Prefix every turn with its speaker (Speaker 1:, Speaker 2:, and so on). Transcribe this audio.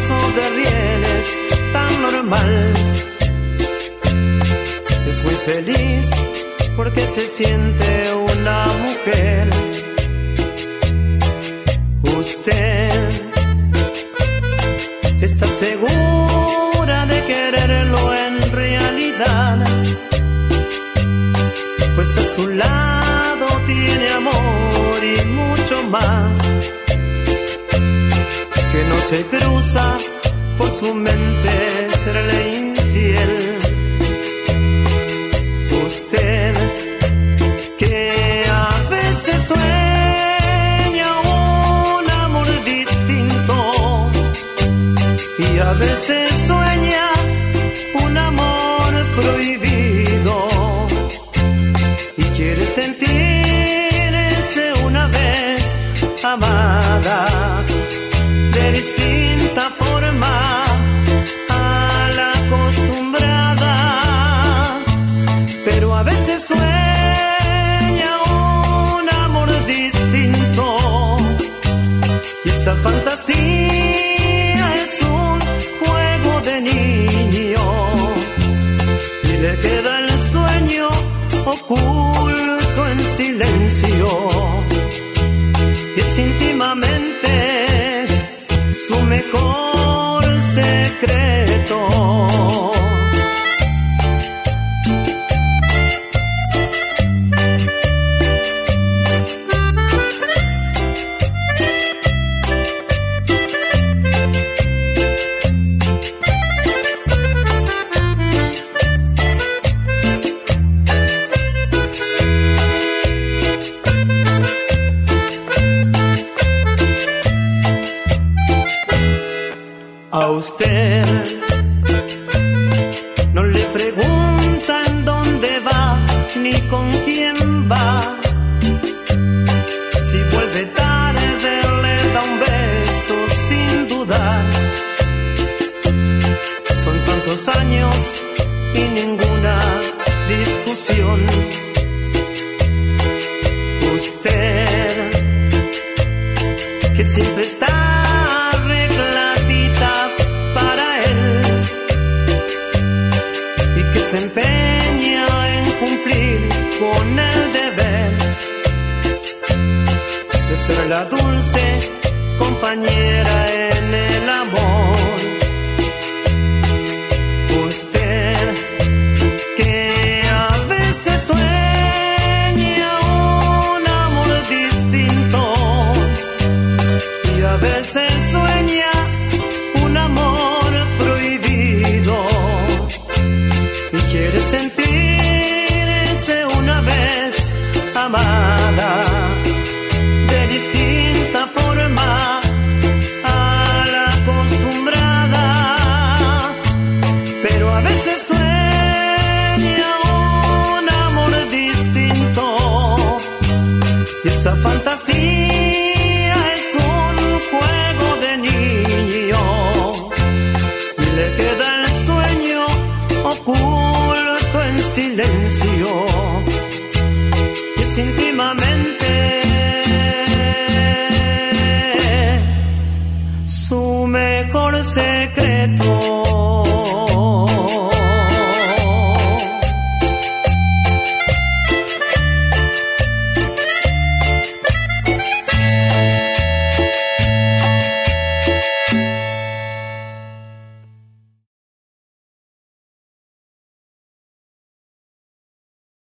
Speaker 1: sobre rieles tan normal. Es muy feliz porque se siente una mujer. Usted está segura de quererlo en realidad, pues a su lado tiene amor y mucho más que no se cruza por su mente serle infiel. Usted que a veces sueña un amor distinto y a veces sueña un amor prohibido y quiere sentirse una vez amada de distinta forma a la acostumbrada, pero a veces sueña un amor distinto y esa fantasía es un juego de niño y le queda el sueño oculto en silencio y es íntimamente su mejor secreto. A usted no le preguntan dónde va ni con quién va. Si vuelve tarde le da un beso sin dudar. Son tantos años y ninguna discusión. Usted que siempre está se empeña en cumplir con el deber de ser la dulce compañera en el amor. Usted que a veces sueña un amor distinto y a veces sueña un amor prohibido y quiere sentirse una vez amada de distinta forma a la acostumbrada, pero a veces sueña un amor distinto y esa fantasía es un juego de niño y le queda el sueño oculto en silencio y sin